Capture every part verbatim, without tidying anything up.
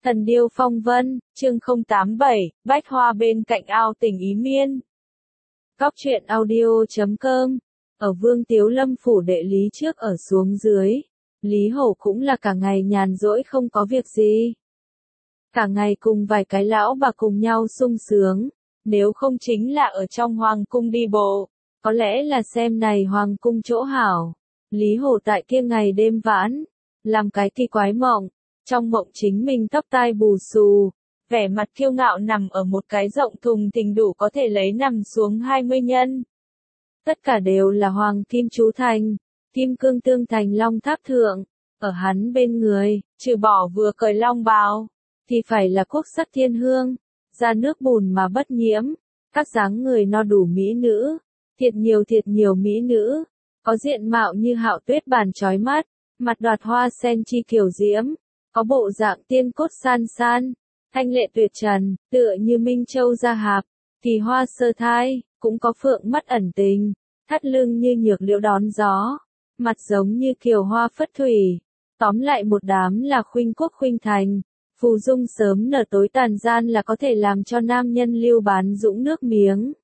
Thần điêu phong vân, chương không tám bảy, bách hoa bên cạnh ao tình ý miên. Cóc truyện audio chấm com. Ở Vương Tiếu Lâm phủ đệ Lý trước ở xuống dưới, Lý Hổ cũng là cả ngày nhàn rỗi không có việc gì. Cả ngày cùng vài cái lão bà cùng nhau sung sướng, nếu không chính là ở trong hoàng cung đi bộ, có lẽ là xem này hoàng cung chỗ hảo. Lý Hổ tại kia ngày đêm vãn, làm cái kỳ quái mộng, trong mộng chính mình tóc tai bù xù, vẻ mặt kiêu ngạo nằm ở một cái rộng thùng thình đủ có thể lấy nằm xuống hai mươi nhân. Tất cả đều là hoàng kim chú thành, kim cương tương thành long tháp thượng, ở hắn bên người, trừ bỏ vừa cởi long bào, thì phải là quốc sắc thiên hương, da nước bùn mà bất nhiễm, các dáng người no đủ mỹ nữ, thiệt nhiều thiệt nhiều mỹ nữ, có diện mạo như hạo tuyết bàn chói mắt, mặt đoạt hoa sen chi kiều diễm, có bộ dạng tiên cốt san san, thanh lệ tuyệt trần, tựa như Minh Châu gia hạp, kỳ hoa sơ thai, cũng có phượng mắt ẩn tình, thắt lưng như nhược liễu đón gió, mặt giống như kiều hoa phất thủy, tóm lại một đám là khuynh quốc khuynh thành, phù dung sớm nở tối tàn gian là có thể làm cho nam nhân lưu bán dũng nước miếng.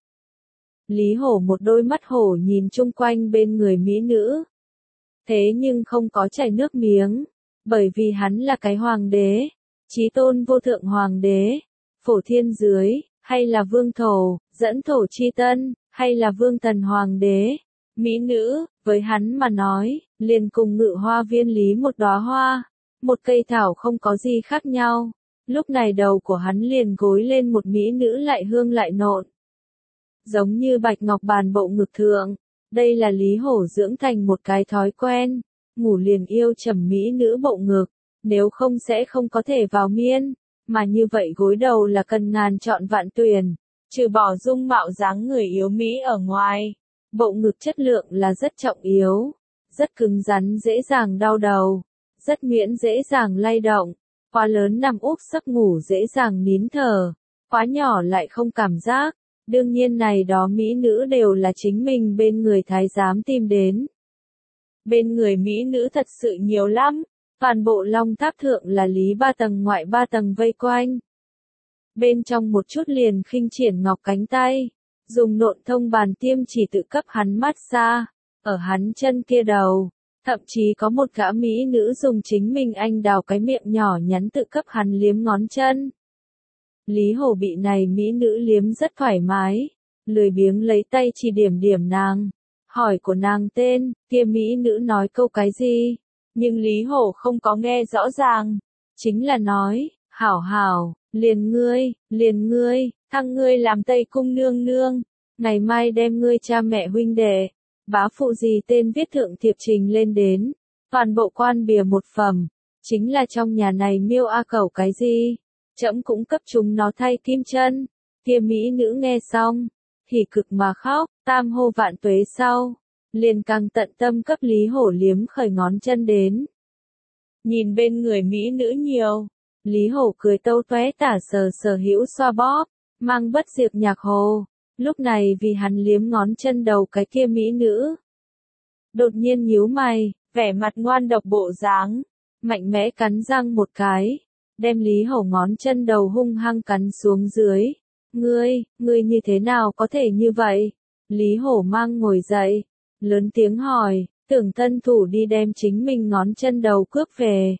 Lý Hổ một đôi mắt hổ nhìn chung quanh bên người mỹ nữ, thế nhưng không có chảy nước miếng, bởi vì hắn là cái hoàng đế, chí tôn vô thượng hoàng đế, phổ thiên dưới, hay là vương thổ, dẫn thổ chi tân, hay là vương tần hoàng đế, mỹ nữ, với hắn mà nói, liền cùng ngự hoa viên lý một đóa hoa, một cây thảo không có gì khác nhau, lúc này đầu của hắn liền gối lên một mỹ nữ lại hương lại nộn, giống như bạch ngọc bàn bộ ngực thượng, đây là Lý Hổ dưỡng thành một cái thói quen. Ngủ liền yêu trầm mỹ nữ bộ ngực, nếu không sẽ không có thể vào miên, mà như vậy gối đầu là cần ngàn chọn vạn tuyển, trừ bỏ dung mạo dáng người yếu mỹ ở ngoài, bộ ngực chất lượng là rất trọng yếu, rất cứng rắn dễ dàng đau đầu, rất nhuyễn dễ dàng lay động, quá lớn nằm úp sấp ngủ dễ dàng nín thở, quá nhỏ lại không cảm giác, đương nhiên này đó mỹ nữ đều là chính mình bên người thái giám tìm đến. Bên người mỹ nữ thật sự nhiều lắm, toàn bộ long tháp thượng là Lý ba tầng ngoại ba tầng vây quanh. Bên trong một chút liền khinh triển ngọc cánh tay, dùng nộn thông bàn tiêm chỉ tự cấp hắn massage, ở hắn chân kia đầu, thậm chí có một gã mỹ nữ dùng chính mình anh đào cái miệng nhỏ nhắn tự cấp hắn liếm ngón chân. Lý Hổ bị này mỹ nữ liếm rất thoải mái, lười biếng lấy tay chỉ điểm điểm nàng. Hỏi của nàng tên, kia mỹ nữ nói câu cái gì, nhưng Lý Hổ không có nghe rõ ràng, chính là nói, hảo hảo, liền ngươi, liền ngươi, thăng ngươi làm Tây Cung nương nương, ngày mai đem ngươi cha mẹ huynh đệ, bá phụ gì tên viết thượng thiệp trình lên đến, toàn bộ quan bìa một phẩm, chính là trong nhà này miêu a cẩu cái gì, trẫm cũng cấp chúng nó thay kim chân, kia mỹ nữ nghe xong. Thì cực mà khóc, tam hô vạn tuế sau, liền càng tận tâm cấp Lý Hổ liếm khởi ngón chân đến. Nhìn bên người mỹ nữ nhiều, Lý Hổ cười tâu toé tả sờ sờ hữu xoa bóp, mang bất diệt nhạc hồ, lúc này vì hắn liếm ngón chân đầu cái kia mỹ nữ. Đột nhiên nhíu mày, vẻ mặt ngoan độc bộ dáng, mạnh mẽ cắn răng một cái, đem Lý Hổ ngón chân đầu hung hăng cắn xuống dưới. Ngươi, ngươi như thế nào có thể như vậy? Lý Hổ mang ngồi dậy, lớn tiếng hỏi, tưởng tân thủ đi đem chính mình ngón chân đầu cướp về.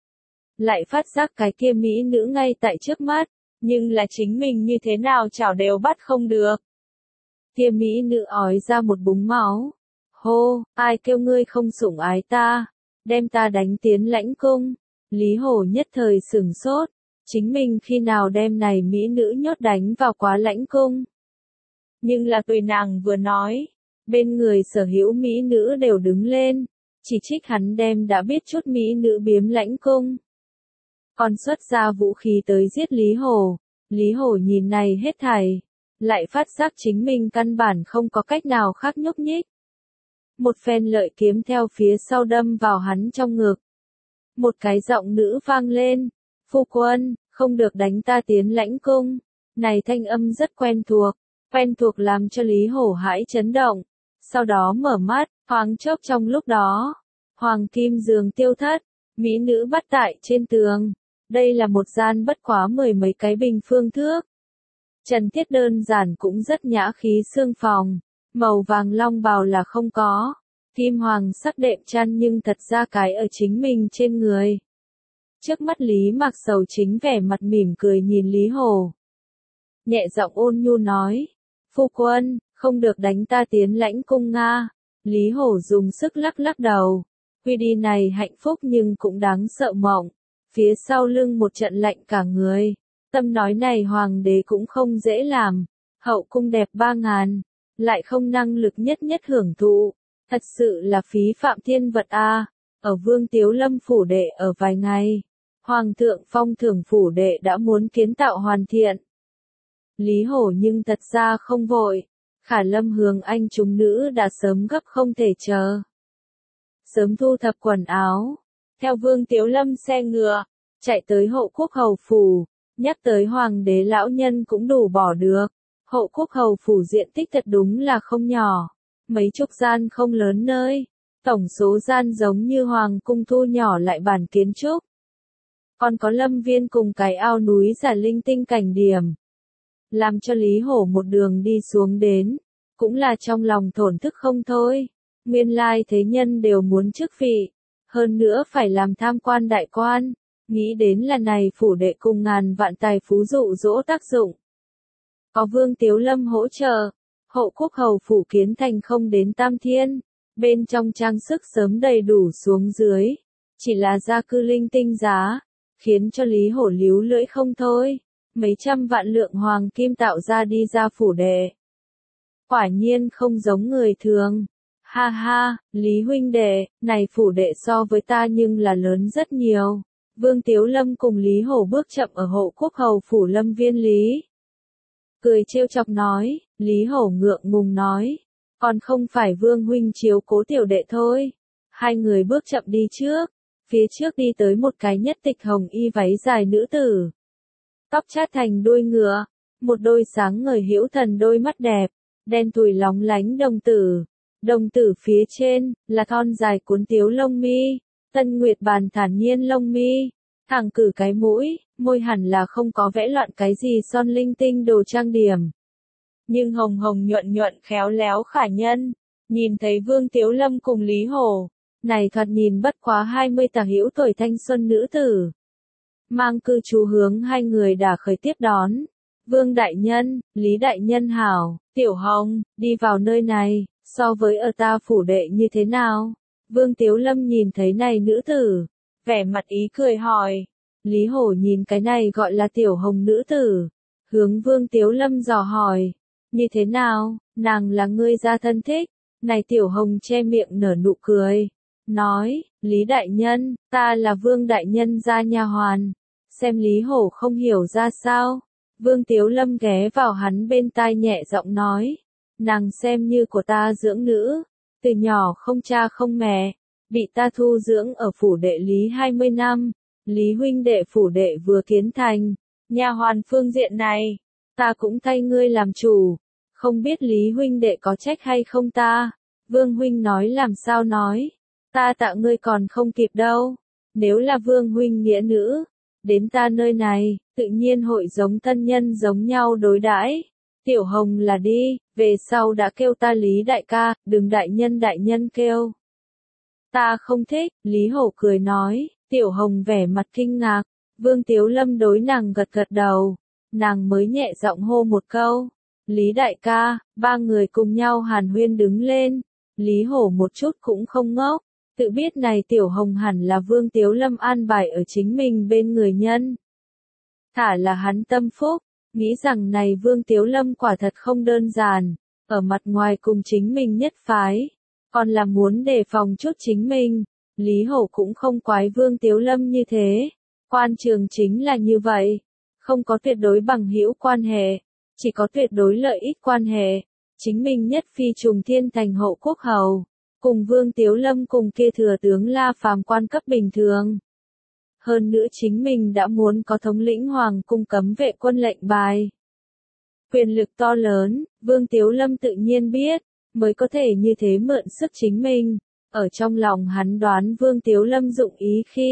Lại phát giác cái kia mỹ nữ ngay tại trước mắt, nhưng là chính mình như thế nào chảo đều bắt không được. Kia mỹ nữ ói ra một búng máu. Hô, ai kêu ngươi không sủng ái ta, đem ta đánh tiến lãnh cung. Lý Hổ nhất thời sửng sốt. Chính mình khi nào đem này mỹ nữ nhốt đánh vào quá lãnh cung. Nhưng là tùy nàng vừa nói, bên người sở hữu mỹ nữ đều đứng lên, chỉ trích hắn đem đã biết chút mỹ nữ biếm lãnh cung. Còn xuất ra vũ khí tới giết Lý Hổ, Lý Hổ nhìn này hết thảy, lại phát giác chính mình căn bản không có cách nào khác nhúc nhích. Một phen lợi kiếm theo phía sau đâm vào hắn trong ngực. Một cái giọng nữ vang lên. Phu quân, không được đánh ta tiến lãnh cung. Này thanh âm rất quen thuộc, quen thuộc làm cho Lý Hổ hãi chấn động. Sau đó mở mắt, thoáng chốc trong lúc đó, hoàng kim giường tiêu thất, mỹ nữ bắt tại trên tường, Đây là một gian bất quá mười mấy cái bình phương thước. Trần thiết đơn giản cũng rất nhã khí xương phòng, màu vàng long bào là không có, kim hoàng sắc đệm chăn nhưng thật ra cái ở chính mình trên người. Trước mắt Lý Mạc Sầu chính vẻ mặt mỉm cười nhìn Lý Hổ. Nhẹ giọng ôn nhu nói, phu quân, không được đánh ta tiến lãnh cung Nga. Lý Hổ dùng sức lắc lắc đầu, quy đi này hạnh phúc nhưng cũng đáng sợ mộng, phía sau lưng một trận lạnh cả người. Tâm nói này hoàng đế cũng không dễ làm, hậu cung đẹp ba ngàn, lại không năng lực nhất nhất hưởng thụ, thật sự là phí phạm thiên vật a. Ở Vương Tiếu Lâm phủ đệ ở vài ngày, hoàng thượng phong thưởng phủ đệ đã muốn kiến tạo hoàn thiện. Lý Hổ nhưng thật ra không vội, Khả Lâm Hướng Anh chúng nữ đã sớm gấp không thể chờ. Sớm thu thập quần áo, theo Vương Tiếu Lâm xe ngựa, chạy tới Hộ Quốc Hầu phủ. Nhắc tới hoàng đế lão nhân cũng đủ bỏ được, Hộ Quốc Hầu phủ diện tích thật đúng là không nhỏ, mấy chục gian không lớn nơi, tổng số gian giống như hoàng cung thu nhỏ lại bản kiến trúc. Còn có lâm viên cùng cái ao núi giả linh tinh cảnh điểm. Làm cho Lý Hổ một đường đi xuống đến, cũng là trong lòng thổn thức không thôi, nguyên lai thế nhân đều muốn chức vị, hơn nữa phải làm tham quan đại quan. Nghĩ đến là này phủ đệ cùng ngàn vạn tài phú dụ dỗ tác dụng. Có Vương Tiếu Lâm hỗ trợ, Hộ Quốc Hầu phủ kiến thành không đến tam thiên, bên trong trang sức sớm đầy đủ xuống dưới, chỉ là gia cư linh tinh giá, khiến cho Lý Hổ líu lưỡi không thôi, mấy trăm vạn lượng hoàng kim tạo ra đi ra phủ đệ. Quả nhiên không giống người thường. Ha ha, Lý huynh đệ, này phủ đệ so với ta nhưng là lớn rất nhiều. Vương Tiếu Lâm cùng Lý Hổ bước chậm ở Hộ Quốc Hầu phủ lâm viên Lý. Cười trêu chọc nói, Lý Hổ ngượng ngùng nói, còn không phải Vương huynh chiếu cố tiểu đệ thôi. Hai người bước chậm đi trước, phía trước đi tới một cái nhất tịch hồng y váy dài nữ tử. Tóc chát thành đuôi ngựa, một đôi sáng ngời hữu thần đôi mắt đẹp, đen tủi lóng lánh đồng tử. Đồng tử phía trên, là thon dài cuốn tiếu lông mi. Tân Nguyệt bàn thản nhiên lông mi, thẳng cử cái mũi, môi hẳn là không có vẽ loạn cái gì son linh tinh đồ trang điểm. Nhưng hồng hồng nhuận nhuận khéo léo khả nhân, nhìn thấy Vương Tiếu Lâm cùng Lý Hổ, này thoạt nhìn bất quá hai mươi tả hữu tuổi thanh xuân nữ tử. Mang cư trú hướng hai người đã khởi tiếp đón. Vương Đại Nhân, Lý Đại Nhân hảo, Tiểu Hồng, đi vào nơi này, so với ở ta phủ đệ như thế nào? Vương Tiếu Lâm nhìn thấy này nữ tử, vẻ mặt ý cười hỏi. Lý Hổ nhìn cái này gọi là Tiểu Hồng nữ tử, hướng Vương Tiếu Lâm dò hỏi, như thế nào, nàng là ngươi gia thân thích? Này Tiểu Hồng che miệng nở nụ cười, nói, Lý Đại Nhân, ta là Vương Đại Nhân gia nha hoàn. Xem Lý Hổ không hiểu ra sao, Vương Tiếu Lâm ghé vào hắn bên tai nhẹ giọng nói, nàng xem như của ta dưỡng nữ. Từ nhỏ không cha không mẹ, bị ta thu dưỡng ở phủ đệ Lý hai mươi năm, Lý huynh đệ phủ đệ vừa kiến thành, nha hoàn phương diện này, ta cũng thay ngươi làm chủ, không biết Lý huynh đệ có trách hay không ta? Vương huynh nói làm sao nói, ta tạ ngươi còn không kịp đâu, nếu là Vương huynh nghĩa nữ, đến ta nơi này, tự nhiên hội giống thân nhân giống nhau đối đãi. Tiểu Hồng là đi, về sau đã kêu ta Lý đại ca, đừng đại nhân đại nhân kêu. Ta không thích, Lý Hổ cười nói, Tiểu Hồng vẻ mặt kinh ngạc, Vương Tiếu Lâm đối nàng gật gật đầu, nàng mới nhẹ giọng hô một câu, Lý đại ca, ba người cùng nhau hàn huyên đứng lên, Lý Hổ một chút cũng không ngốc, tự biết này Tiểu Hồng hẳn là Vương Tiếu Lâm an bài ở chính mình bên người nhân. Thả là hắn tâm phúc. Nghĩ rằng này Vương Tiếu Lâm quả thật không đơn giản, ở mặt ngoài cùng chính mình nhất phái, còn là muốn đề phòng chút chính mình, Lý Hổ cũng không quái Vương Tiếu Lâm như thế, quan trường chính là như vậy, không có tuyệt đối bằng hữu quan hệ, chỉ có tuyệt đối lợi ích quan hệ, chính mình nhất phi trùng thiên thành Hộ Quốc Hầu, cùng Vương Tiếu Lâm cùng kia thừa tướng La Phàm quan cấp bình thường. Hơn nữa chính mình đã muốn có thống lĩnh hoàng cung cấm vệ quân lệnh bài. Quyền lực to lớn, Vương Tiếu Lâm tự nhiên biết, mới có thể như thế mượn sức chính mình. Ở trong lòng hắn đoán Vương Tiếu Lâm dụng ý khi,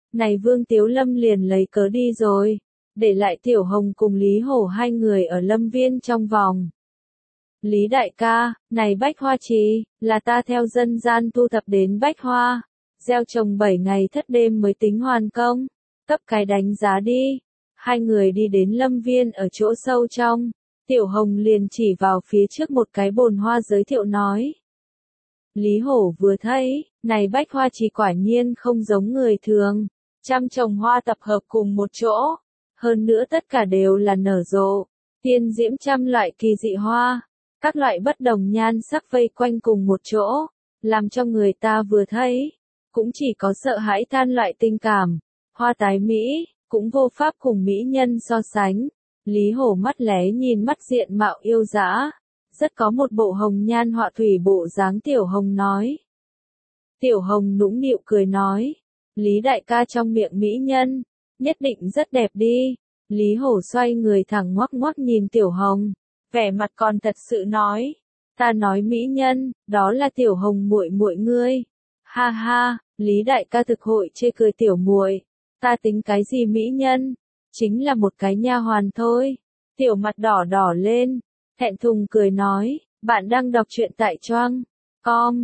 Này Vương Tiếu Lâm liền lấy cớ đi rồi, để lại Tiểu Hồng cùng Lý Hổ hai người ở lâm viên trong vòng. Lý đại ca, này bách hoa trì, là ta theo dân gian thu thập đến bách hoa, gieo trồng bảy ngày thất đêm mới tính hoàn công, cấp cái đánh giá đi. Hai người đi đến lâm viên ở chỗ sâu trong, Tiểu Hồng liền chỉ vào phía trước một cái bồn hoa giới thiệu nói. Lý Hổ vừa thấy, này bách hoa trì quả nhiên không giống người thường, trăm trồng hoa tập hợp cùng một chỗ, hơn nữa tất cả đều là nở rộ, tiên diễm trăm loại kỳ dị hoa, các loại bất đồng nhan sắc vây quanh cùng một chỗ, làm cho người ta vừa thấy, cũng chỉ có sợ hãi than loại tình cảm, hoa tái mỹ, cũng vô pháp cùng mỹ nhân so sánh. Lý Hổ mắt lé nhìn mắt diện mạo yêu dã, rất có một bộ hồng nhan họa thủy bộ dáng. Tiểu Hồng nói. Tiểu Hồng nũng nịu cười nói, Lý đại ca trong miệng mỹ nhân, nhất định rất đẹp đi. Lý Hổ xoay người thẳng ngoắc ngoắc nhìn Tiểu Hồng, vẻ mặt còn thật sự nói, ta nói mỹ nhân, đó là Tiểu Hồng muội muội ngươi. Ha ha, Lý đại ca thực hội chê cười tiểu muội, ta tính cái gì mỹ nhân, chính là một cái nha hoàn thôi. Tiểu mặt đỏ đỏ lên, thẹn thùng cười nói, bạn đang đọc truyện tại Choang com,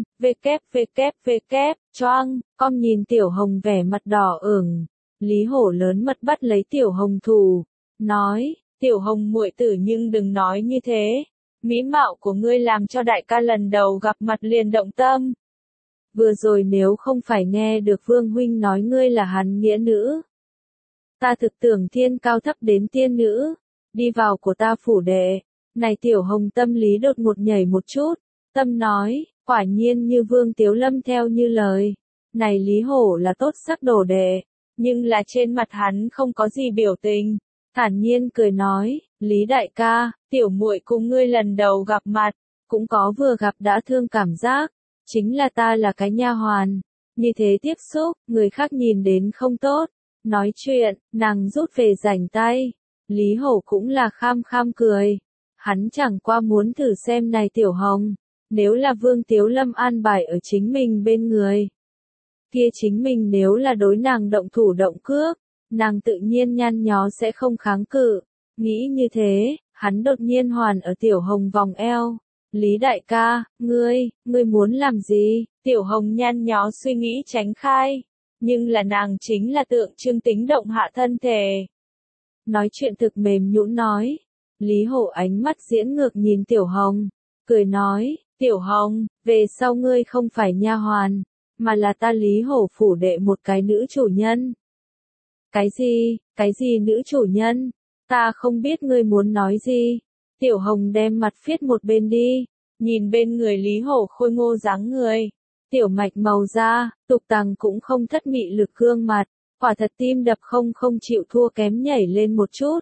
www, Choang com. Nhìn Tiểu Hồng vẻ mặt đỏ ửng, Lý Hổ lớn mật bắt lấy Tiểu Hồng thủ, nói, Tiểu Hồng muội tử nhưng đừng nói như thế, mỹ mạo của ngươi làm cho đại ca lần đầu gặp mặt liền động tâm. Vừa rồi nếu không phải nghe được Vương huynh nói ngươi là hắn nghĩa nữ, ta thực tưởng thiên cao thấp đến tiên nữ, đi vào của ta phủ đệ. Này Tiểu Hồng tâm lý đột ngột nhảy một chút, tâm nói, quả nhiên như Vương Tiếu Lâm theo như lời, này Lý Hổ là tốt sắc đồ đệ, nhưng là trên mặt hắn không có gì biểu tình, thản nhiên cười nói, Lý đại ca, tiểu muội cùng ngươi lần đầu gặp mặt, cũng có vừa gặp đã thương cảm giác, chính là ta là cái nha hoàn, như thế tiếp xúc, người khác nhìn đến không tốt. Nói chuyện, nàng rút về rảnh tay, Lý Hổ cũng là kham kham cười. Hắn chẳng qua muốn thử xem này Tiểu Hồng, nếu là Vương Tiếu Lâm an bài ở chính mình bên người, kia chính mình nếu là đối nàng động thủ động cước, nàng tự nhiên nhăn nhó sẽ không kháng cự. Nghĩ như thế, hắn đột nhiên hoàn ở Tiểu Hồng vòng eo. Lý đại ca, ngươi, ngươi muốn làm gì? Tiểu Hồng nhăn nhó suy nghĩ tránh khai, nhưng là nàng chính là tượng trưng tính động hạ thân thể. Nói chuyện thực mềm nhũn nói. Lý Hổ ánh mắt diễn ngược nhìn Tiểu Hồng, cười nói, Tiểu Hồng, về sau ngươi không phải nha hoàn, mà là ta Lý Hổ phủ đệ một cái nữ chủ nhân. Cái gì, cái gì nữ chủ nhân? Ta không biết ngươi muốn nói gì. Tiểu Hồng đem mặt phiết một bên đi, nhìn bên người Lý Hổ khôi ngô dáng người, tiểu mạch màu da, tục tằng cũng không thất mị lực gương mặt, quả thật tim đập không không chịu thua kém nhảy lên một chút.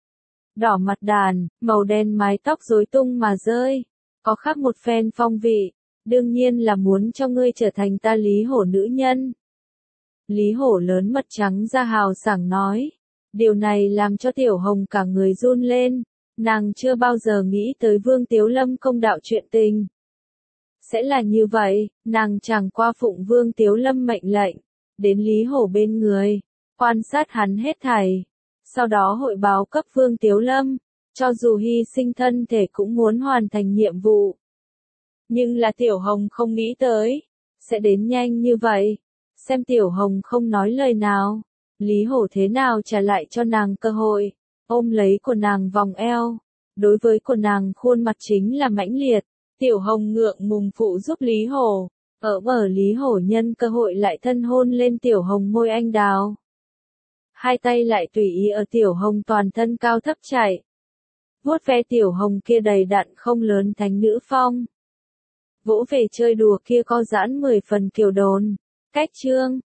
Đỏ mặt đàn, màu đen mái tóc rối tung mà rơi, có khác một phen phong vị, đương nhiên là muốn cho ngươi trở thành ta Lý Hổ nữ nhân. Lý Hổ lớn mật trắng ra hào sảng nói, điều này làm cho Tiểu Hồng cả người run lên, nàng chưa bao giờ nghĩ tới Vương Tiếu Lâm công đạo chuyện tình. Sẽ là như vậy, nàng chẳng qua phụng Vương Tiếu Lâm mệnh lệnh, đến Lý Hổ bên người, quan sát hắn hết thảy. Sau đó hội báo cấp Vương Tiếu Lâm, cho dù hy sinh thân thể cũng muốn hoàn thành nhiệm vụ. Nhưng là Tiểu Hồng không nghĩ tới, sẽ đến nhanh như vậy. Xem Tiểu Hồng không nói lời nào, Lý Hổ thế nào trả lại cho nàng cơ hội, ôm lấy của nàng vòng eo. Đối với của nàng khuôn mặt chính là mãnh liệt, Tiểu Hồng ngượng ngùng phụ giúp Lý Hổ, ở bờ Lý Hổ nhân cơ hội lại thân hôn lên Tiểu Hồng môi anh đào. Hai tay lại tùy ý ở Tiểu Hồng toàn thân cao thấp chạy. Vuốt ve Tiểu Hồng kia đầy đặn không lớn thánh nữ phong. Vỗ về chơi đùa kia co giãn mười phần kiều đồn. Cách chương.